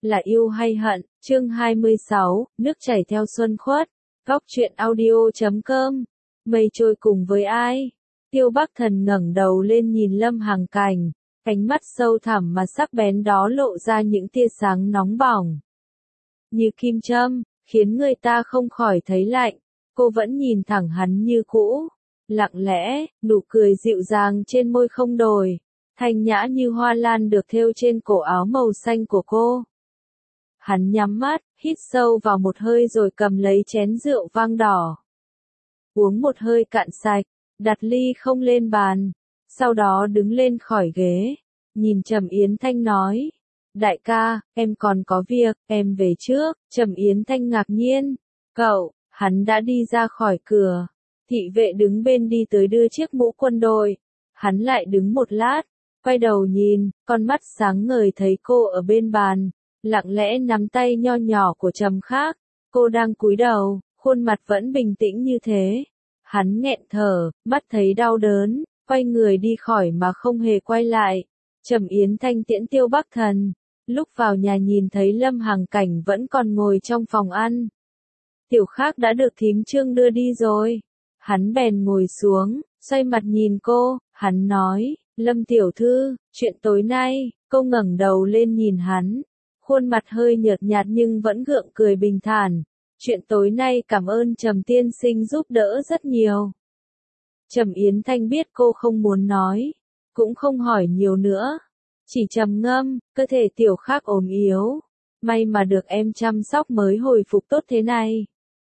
là yêu hay hận, chương 26, nước chảy theo xuân khuất, góc truyện audio.com, mây trôi cùng với ai? Tiêu Bắc Thần ngẩng đầu lên nhìn Lâm Hằng Cảnh, ánh mắt sâu thẳm mà sắc bén đó lộ ra những tia sáng nóng bỏng. Như kim châm, khiến người ta không khỏi thấy lạnh, cô vẫn nhìn thẳng hắn như cũ, lặng lẽ, nụ cười dịu dàng trên môi không đổi, thanh nhã như hoa lan được thêu trên cổ áo màu xanh của cô. Hắn nhắm mắt, hít sâu vào một hơi rồi cầm lấy chén rượu vang đỏ. Uống một hơi cạn sạch, đặt ly không lên bàn, sau đó đứng lên khỏi ghế, nhìn Trầm Yến Thanh nói. Đại ca, em còn có việc, em về trước. Trầm Yến Thanh ngạc nhiên. Cậu, hắn đã đi ra khỏi cửa. Thị vệ đứng bên đi tới đưa chiếc mũ quân đội. Hắn lại đứng một lát, quay đầu nhìn, con mắt sáng ngời thấy cô ở bên bàn, lặng lẽ nắm tay nho nhỏ của Trầm Khác. Cô đang cúi đầu, khuôn mặt vẫn bình tĩnh như thế. Hắn nghẹn thở, mắt thấy đau đớn, quay người đi khỏi mà không hề quay lại. Trầm Yến Thanh tiễn Tiêu Bắc Thần. Lúc vào nhà nhìn thấy Lâm Hằng Cảnh vẫn còn ngồi trong phòng ăn. Tiểu Khác đã được thím Trương đưa đi rồi. Hắn bèn ngồi xuống, xoay mặt nhìn cô, hắn nói, Lâm tiểu thư, chuyện tối nay. Cô ngẩng đầu lên nhìn hắn, khuôn mặt hơi nhợt nhạt nhưng vẫn gượng cười bình thản. Chuyện tối nay cảm ơn Trầm tiên sinh giúp đỡ rất nhiều. Trầm Yến Thanh biết cô không muốn nói, cũng không hỏi nhiều nữa. Chỉ trầm ngâm, cơ thể Tiểu Khác ốm yếu. May mà được em chăm sóc mới hồi phục tốt thế này.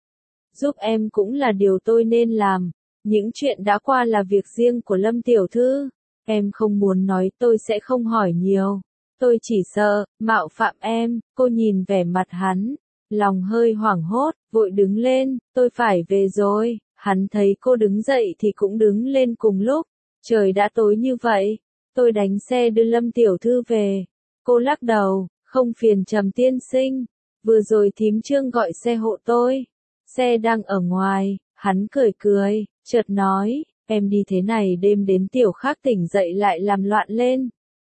Giúp em cũng là điều tôi nên làm. Những chuyện đã qua là việc riêng của Lâm tiểu thư. Em không muốn nói tôi sẽ không hỏi nhiều. Tôi chỉ sợ, mạo phạm em. Cô nhìn vẻ mặt hắn, lòng hơi hoảng hốt, vội đứng lên, tôi phải về rồi. Hắn thấy cô đứng dậy thì cũng đứng lên cùng lúc. Trời đã tối như vậy. Tôi đánh xe đưa Lâm tiểu thư về. Cô lắc đầu, không phiền Trầm tiên sinh. Vừa rồi thím Trương gọi xe hộ tôi. Xe đang ở ngoài, hắn cười cười, chợt nói, em đi thế này đêm đến Tiểu Khác tỉnh dậy lại làm loạn lên.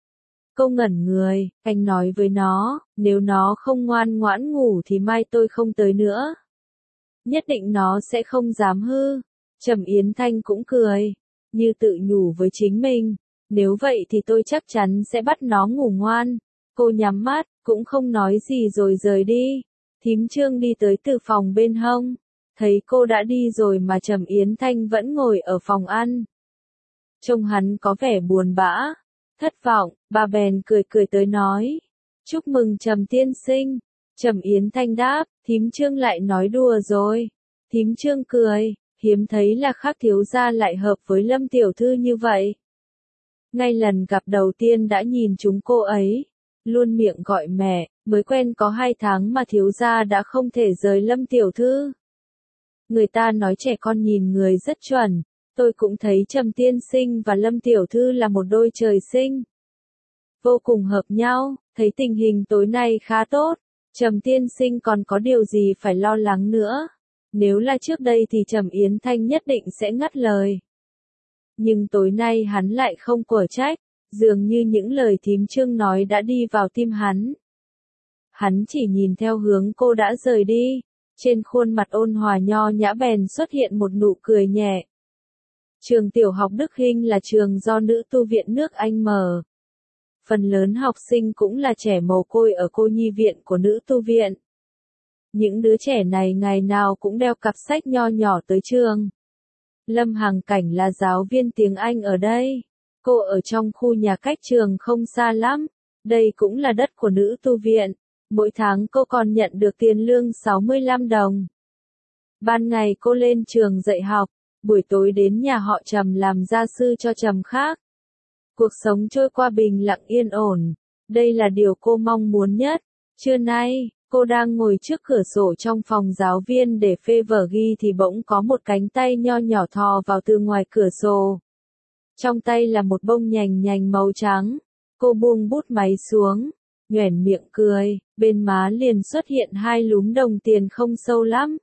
Cô ngẩn người, anh nói với nó, nếu nó không ngoan ngoãn ngủ thì mai tôi không tới nữa. Nhất định nó sẽ không dám hư. Trầm Yến Thanh cũng cười, như tự nhủ với chính mình. Nếu vậy thì tôi chắc chắn sẽ bắt nó ngủ ngoan. Cô nhắm mắt, cũng không nói gì rồi rời đi. Thím Trương đi tới từ phòng bên hông. Thấy cô đã đi rồi mà Trầm Yến Thanh vẫn ngồi ở phòng ăn. Trông hắn có vẻ buồn bã, thất vọng, bà bèn cười cười tới nói. Chúc mừng Trầm tiên sinh. Trầm Yến Thanh đáp, thím Trương lại nói đùa rồi. Thím Trương cười, hiếm thấy là Khác thiếu gia lại hợp với Lâm tiểu thư như vậy. Ngay lần gặp đầu tiên đã nhìn chúng cô ấy, luôn miệng gọi mẹ, mới quen có 2 tháng mà thiếu gia đã không thể rời Lâm tiểu thư. Người ta nói trẻ con nhìn người rất chuẩn, tôi cũng thấy Trầm tiên sinh và Lâm tiểu thư là một đôi trời sinh. Vô cùng hợp nhau, thấy tình hình tối nay khá tốt, Trầm tiên sinh còn có điều gì phải lo lắng nữa. Nếu là trước đây thì Trầm Yến Thanh nhất định sẽ ngắt lời. Nhưng tối nay hắn lại không quở trách, dường như những lời thím Trương nói đã đi vào tim hắn. Hắn chỉ nhìn theo hướng cô đã rời đi, trên khuôn mặt ôn hòa nho nhã bèn xuất hiện một nụ cười nhẹ. Trường tiểu học Đức Hinh là trường do nữ tu viện nước Anh mở. Phần lớn học sinh cũng là trẻ mồ côi ở cô nhi viện của nữ tu viện. Những đứa trẻ này ngày nào cũng đeo cặp sách nho nhỏ tới trường. Lâm Hằng Cảnh là giáo viên tiếng Anh ở đây. Cô ở trong khu nhà cách trường không xa lắm. Đây cũng là đất của nữ tu viện. Mỗi tháng cô còn nhận được tiền lương 65 đồng. Ban ngày cô lên trường dạy học, buổi tối đến nhà họ Trầm làm gia sư cho Trầm Khác. Cuộc sống trôi qua bình lặng yên ổn. Đây là điều cô mong muốn nhất. Trưa nay, cô đang ngồi trước cửa sổ trong phòng giáo viên để phê vở ghi thì bỗng có một cánh tay nho nhỏ thò vào từ ngoài cửa sổ. Trong tay là một bông nhành nhành màu trắng. Cô buông bút máy xuống, nhoẻn miệng cười, bên má liền xuất hiện 2 lúm đồng tiền không sâu lắm.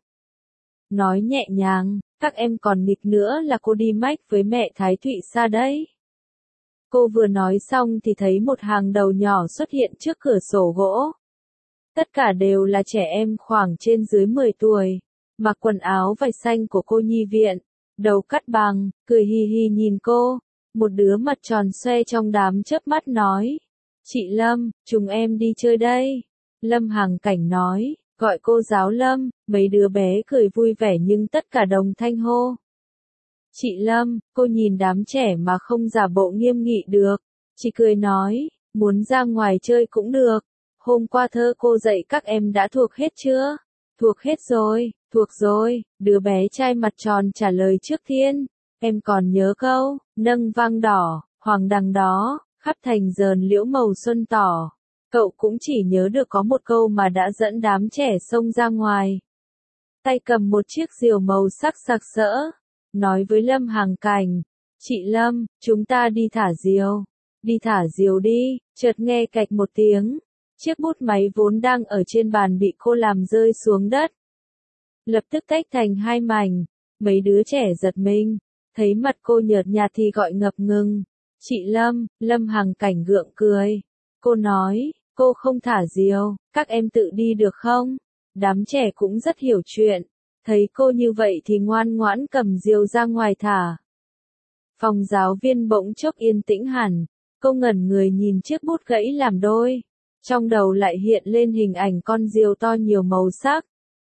Nói nhẹ nhàng, các em còn nghịch nữa là cô đi mách với mẹ Thái Thụy Sa đấy. Cô vừa nói xong thì thấy một hàng đầu nhỏ xuất hiện trước cửa sổ gỗ. Tất cả đều là trẻ em khoảng trên dưới 10 tuổi, mặc quần áo vải xanh của cô nhi viện, đầu cắt bằng, cười hì hì nhìn cô. Một đứa mặt tròn xoe trong đám chớp mắt nói, chị Lâm, chúng em đi chơi đây. Lâm Hằng Cảnh nói, gọi cô giáo Lâm, mấy đứa bé cười vui vẻ nhưng tất cả đồng thanh hô. Chị Lâm, cô nhìn đám trẻ mà không giả bộ nghiêm nghị được, chỉ cười nói, muốn ra ngoài chơi cũng được. Hôm qua thơ cô dạy các em đã thuộc hết chưa? Thuộc hết rồi, thuộc rồi, đứa bé trai mặt tròn trả lời trước tiên. Em còn nhớ câu, nâng vang đỏ, hoàng đằng đó, khắp thành dờn liễu màu xuân tỏ. Cậu cũng chỉ nhớ được có một câu mà đã dẫn đám trẻ xông ra ngoài. Tay cầm một chiếc diều màu sắc sặc sỡ, nói với Lâm Hằng Cảnh, chị Lâm, chúng ta đi thả diều. Đi thả diều đi, chợt nghe cạch một tiếng. Chiếc bút máy vốn đang ở trên bàn bị cô làm rơi xuống đất. Lập tức tách thành hai mảnh, mấy đứa trẻ giật mình, thấy mặt cô nhợt nhạt thì gọi ngập ngừng. Chị Lâm, Lâm Hằng Cảnh gượng cười. Cô nói, cô không thả diều, các em tự đi được không? Đám trẻ cũng rất hiểu chuyện, thấy cô như vậy thì ngoan ngoãn cầm diều ra ngoài thả. Phòng giáo viên bỗng chốc yên tĩnh hẳn, cô ngẩn người nhìn chiếc bút gãy làm đôi. Trong đầu lại hiện lên hình ảnh con diều to nhiều màu sắc.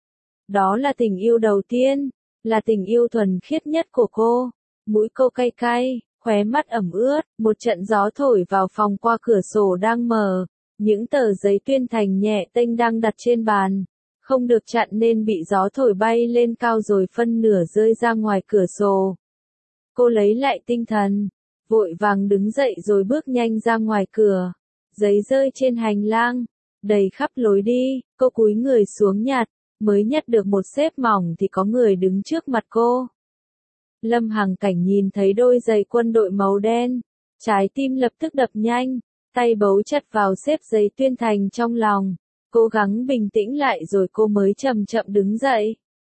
Đó là tình yêu đầu tiên, là tình yêu thuần khiết nhất của cô. Mũi cô cay cay, khóe mắt ẩm ướt, một trận gió thổi vào phòng qua cửa sổ đang mở. Những tờ giấy tuyên thành nhẹ tênh đang đặt trên bàn, không được chặn nên bị gió thổi bay lên cao rồi phân nửa rơi ra ngoài cửa sổ. Cô lấy lại tinh thần, vội vàng đứng dậy rồi bước nhanh ra ngoài cửa. Giấy rơi trên hành lang, đầy khắp lối đi, cô cúi người xuống nhặt, mới nhặt được một xếp mỏng thì có người đứng trước mặt cô. Lâm Hằng Cảnh nhìn thấy đôi giày quân đội màu đen, trái tim lập tức đập nhanh, tay bấu chặt vào xếp giấy tuyên thành trong lòng, cố gắng bình tĩnh lại rồi cô mới chậm chậm đứng dậy.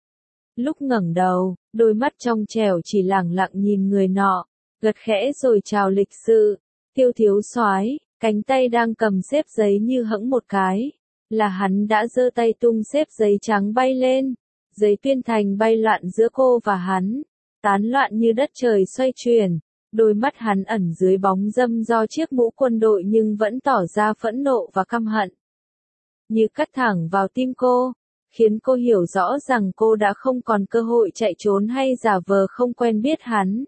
Lúc ngẩng đầu, đôi mắt trong trẻo chỉ lẳng lặng nhìn người nọ, gật khẽ rồi chào lịch sự, Tiêu thiếu soái. Cánh tay đang cầm xếp giấy như hẫng một cái, là hắn đã giơ tay tung xếp giấy trắng bay lên, giấy tuyên thành bay loạn giữa cô và hắn, tán loạn như đất trời xoay chuyển, đôi mắt hắn ẩn dưới bóng râm do chiếc mũ quân đội nhưng vẫn tỏ ra phẫn nộ và căm hận. Như cắt thẳng vào tim cô, khiến cô hiểu rõ rằng cô đã không còn cơ hội chạy trốn hay giả vờ không quen biết hắn.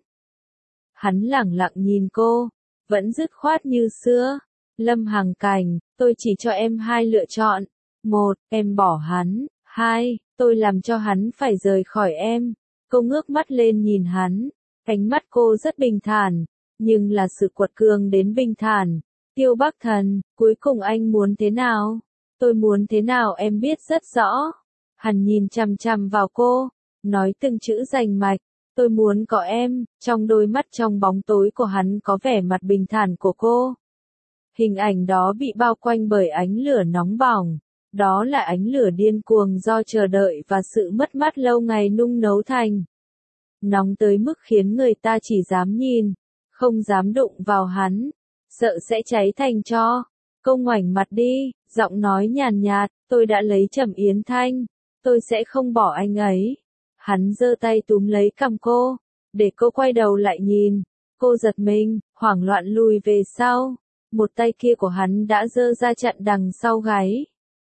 Hắn lẳng lặng nhìn cô, vẫn dứt khoát như xưa. Lâm Hằng Cảnh, tôi chỉ cho em hai lựa chọn. Một, em bỏ hắn. Hai, tôi làm cho hắn phải rời khỏi em. Cô ngước mắt lên nhìn hắn. Ánh mắt cô rất bình thản, nhưng là sự quật cường đến bình thản. Tiêu Bắc Thần, cuối cùng anh muốn thế nào? Tôi muốn thế nào em biết rất rõ. Hắn nhìn chằm chằm vào cô, nói từng chữ rành mạch. Tôi muốn có em. Trong đôi mắt trong bóng tối của hắn có vẻ mặt bình thản của cô. Hình ảnh đó bị bao quanh bởi ánh lửa nóng bỏng. Đó là ánh lửa điên cuồng do chờ đợi và sự mất mát lâu ngày nung nấu thành. Nóng tới mức khiến người ta chỉ dám nhìn, không dám đụng vào hắn, sợ sẽ cháy thành tro. Cô ngoảnh mặt đi, giọng nói nhàn nhạt, tôi đã lấy Trầm Yến Thanh, tôi sẽ không bỏ anh ấy. Hắn giơ tay túm lấy cằm cô, để cô quay đầu lại nhìn. Cô giật mình, hoảng loạn lùi về sau. Một tay kia của hắn đã giơ ra chặn đằng sau gáy,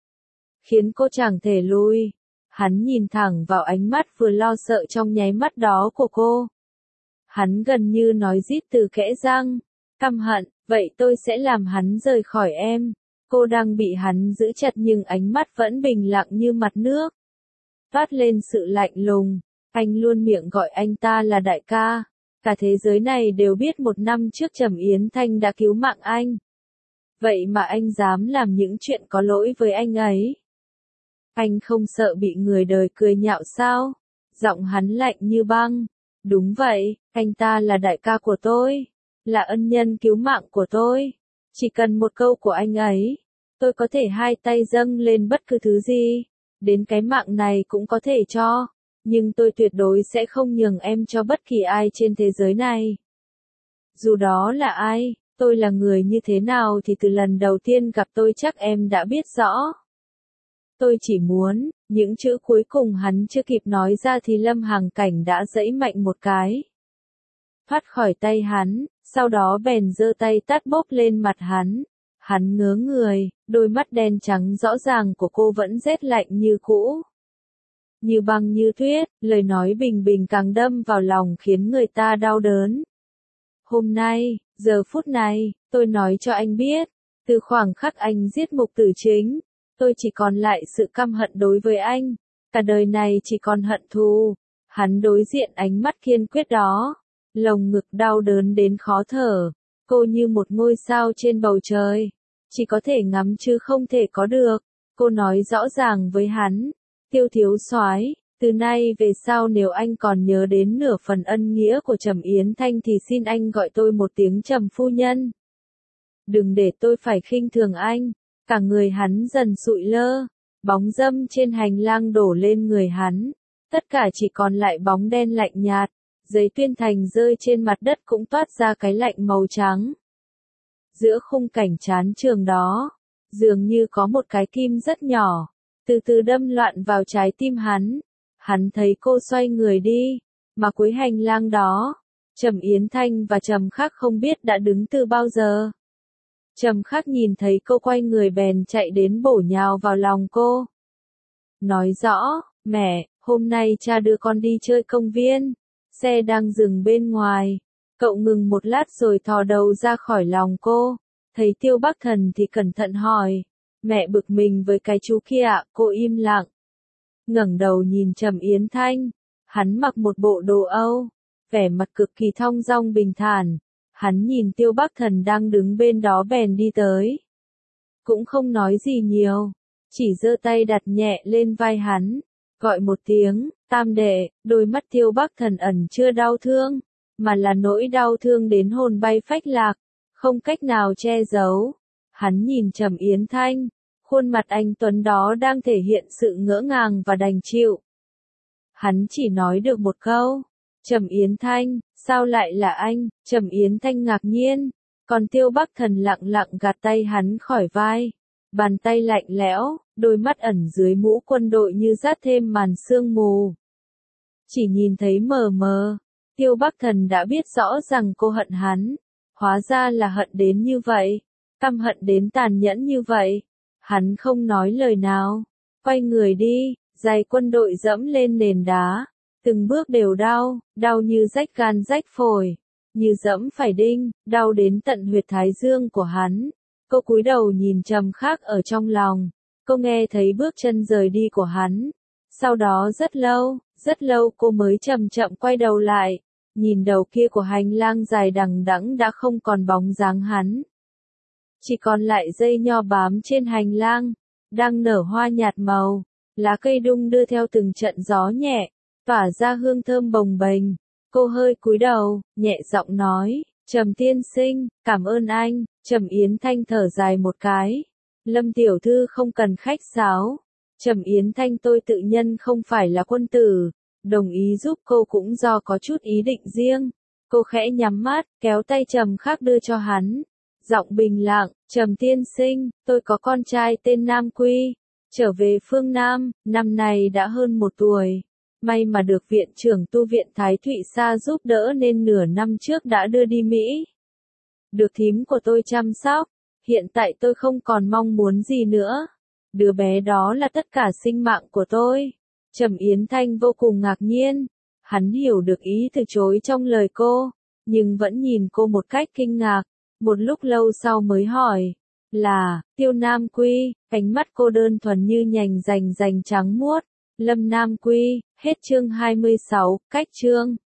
khiến cô chẳng thể lùi. Hắn nhìn thẳng vào ánh mắt vừa lo sợ trong nháy mắt đó của cô. Hắn gần như nói rít từ kẽ răng, căm hận, vậy tôi sẽ làm hắn rời khỏi em. Cô đang bị hắn giữ chặt nhưng ánh mắt vẫn bình lặng như mặt nước. Toát lên sự lạnh lùng, anh luôn miệng gọi anh ta là đại ca. Cả thế giới này đều biết 1 năm trước Trầm Yến Thanh đã cứu mạng anh. Vậy mà anh dám làm những chuyện có lỗi với anh ấy. Anh không sợ bị người đời cười nhạo sao? Giọng hắn lạnh như băng. Đúng vậy, anh ta là đại ca của tôi, là ân nhân cứu mạng của tôi. Chỉ cần một câu của anh ấy, tôi có thể hai tay dâng lên bất cứ thứ gì, đến cái mạng này cũng có thể cho. Nhưng tôi tuyệt đối sẽ không nhường em cho bất kỳ ai trên thế giới này. Dù đó là ai, tôi là người như thế nào thì từ lần đầu tiên gặp tôi chắc em đã biết rõ. Tôi chỉ muốn, những chữ cuối cùng hắn chưa kịp nói ra thì Lâm Hằng Cảnh đã giãy mạnh một cái. Thoát khỏi tay hắn, sau đó bèn giơ tay tát bốp lên mặt hắn. Hắn ngớ người, đôi mắt đen trắng rõ ràng của cô vẫn rét lạnh như cũ. Như băng như tuyết, lời nói bình bình càng đâm vào lòng khiến người ta đau đớn. Hôm nay, giờ phút này, tôi nói cho anh biết, từ khoảng khắc anh giết Mục Tử Chính, tôi chỉ còn lại sự căm hận đối với anh, cả đời này chỉ còn hận thù. Hắn đối diện ánh mắt kiên quyết đó, lồng ngực đau đớn đến khó thở, cô như một ngôi sao trên bầu trời, chỉ có thể ngắm chứ không thể có được. Cô nói rõ ràng với hắn, Tiêu thiếu soái, từ nay về sau nếu anh còn nhớ đến nửa phần ân nghĩa của Trầm Yến Thanh thì xin anh gọi tôi một tiếng Trầm phu nhân. Đừng để tôi phải khinh thường anh. Cả người hắn dần sụi lơ, bóng dâm trên hành lang đổ lên người hắn, tất cả chỉ còn lại bóng đen lạnh nhạt, giấy tuyên thành rơi trên mặt đất cũng toát ra cái lạnh màu trắng. Giữa khung cảnh chán trường đó, dường như có một cái kim rất nhỏ, từ từ đâm loạn vào trái tim hắn. Hắn thấy cô xoay người đi, mà cuối hành lang đó, Trầm Yến Thanh và Trầm Khắc không biết đã đứng từ bao giờ. Trầm Khắc nhìn thấy cô quay người bèn chạy đến bổ nhào vào lòng cô. Nói rõ, mẹ, hôm nay cha đưa con đi chơi công viên, xe đang dừng bên ngoài. Cậu ngừng một lát rồi thò đầu ra khỏi lòng cô, thấy Tiêu Bắc Thần thì cẩn thận hỏi, mẹ bực mình với cái chú kia ạ. Cô im lặng, ngẩng đầu nhìn Trầm Yến Thanh, hắn mặc một bộ đồ Âu, vẻ mặt cực kỳ thong dong bình thản. Hắn nhìn Tiêu Bắc Thần đang đứng bên đó bèn đi tới. Cũng không nói gì nhiều, chỉ giơ tay đặt nhẹ lên vai hắn, gọi một tiếng, Tam đệ. Đôi mắt Tiêu Bắc Thần ẩn chưa đau thương, mà là nỗi đau thương đến hồn bay phách lạc, không cách nào che giấu. Hắn nhìn Trầm Yến Thanh, khuôn mặt anh tuấn đó đang thể hiện sự ngỡ ngàng và đành chịu. Hắn chỉ nói được một câu, Trầm Yến Thanh, sao lại là anh? Trầm Yến Thanh ngạc nhiên, còn Tiêu Bắc Thần lặng lặng gạt tay hắn khỏi vai. Bàn tay lạnh lẽo, đôi mắt ẩn dưới mũ quân đội như dát thêm màn sương mù. Chỉ nhìn thấy mờ mờ, Tiêu Bắc Thần đã biết rõ rằng cô hận hắn. Hóa ra là hận đến như vậy, căm hận đến tàn nhẫn như vậy. Hắn không nói lời nào, quay người đi, giày quân đội dẫm lên nền đá. Từng bước đều đau, đau như rách gan rách phổi, như dẫm phải đinh, đau đến tận huyệt thái dương của hắn. Cô cúi đầu nhìn Trầm Khắc ở trong lòng, cô nghe thấy bước chân rời đi của hắn. Sau đó rất lâu cô mới chậm chậm quay đầu lại, nhìn đầu kia của hành lang dài đằng đẵng đã không còn bóng dáng hắn. Chỉ còn lại dây nho bám trên hành lang, đang nở hoa nhạt màu, lá cây đung đưa theo từng trận gió nhẹ, tỏa ra hương thơm bồng bềnh. Cô hơi cúi đầu, nhẹ giọng nói, Trầm tiên sinh, cảm ơn anh. Trầm Yến Thanh thở dài một cái. Lâm tiểu thư không cần khách sáo. Trầm Yến Thanh, tôi tự nhân không phải là quân tử, đồng ý giúp cô cũng do có chút ý định riêng. Cô khẽ nhắm mắt, kéo tay Trầm Khắc đưa cho hắn. Giọng bình lặng, Trầm tiên sinh, tôi có con trai tên Nam Quy, trở về phương Nam, năm nay đã hơn 1 tuổi. May mà được viện trưởng tu viện Thái Thụy Sa giúp đỡ nên nửa năm trước đã đưa đi Mỹ. Được thím của tôi chăm sóc, hiện tại tôi không còn mong muốn gì nữa. Đứa bé đó là tất cả sinh mạng của tôi. Trầm Yến Thanh vô cùng ngạc nhiên. Hắn hiểu được ý từ chối trong lời cô, nhưng vẫn nhìn cô một cách kinh ngạc. Một lúc lâu sau mới hỏi, là, Tiêu Nam Quy. Ánh mắt cô đơn thuần như nhành rành rành trắng muốt. Lâm Nam Quy. Hết chương 26, cách chương.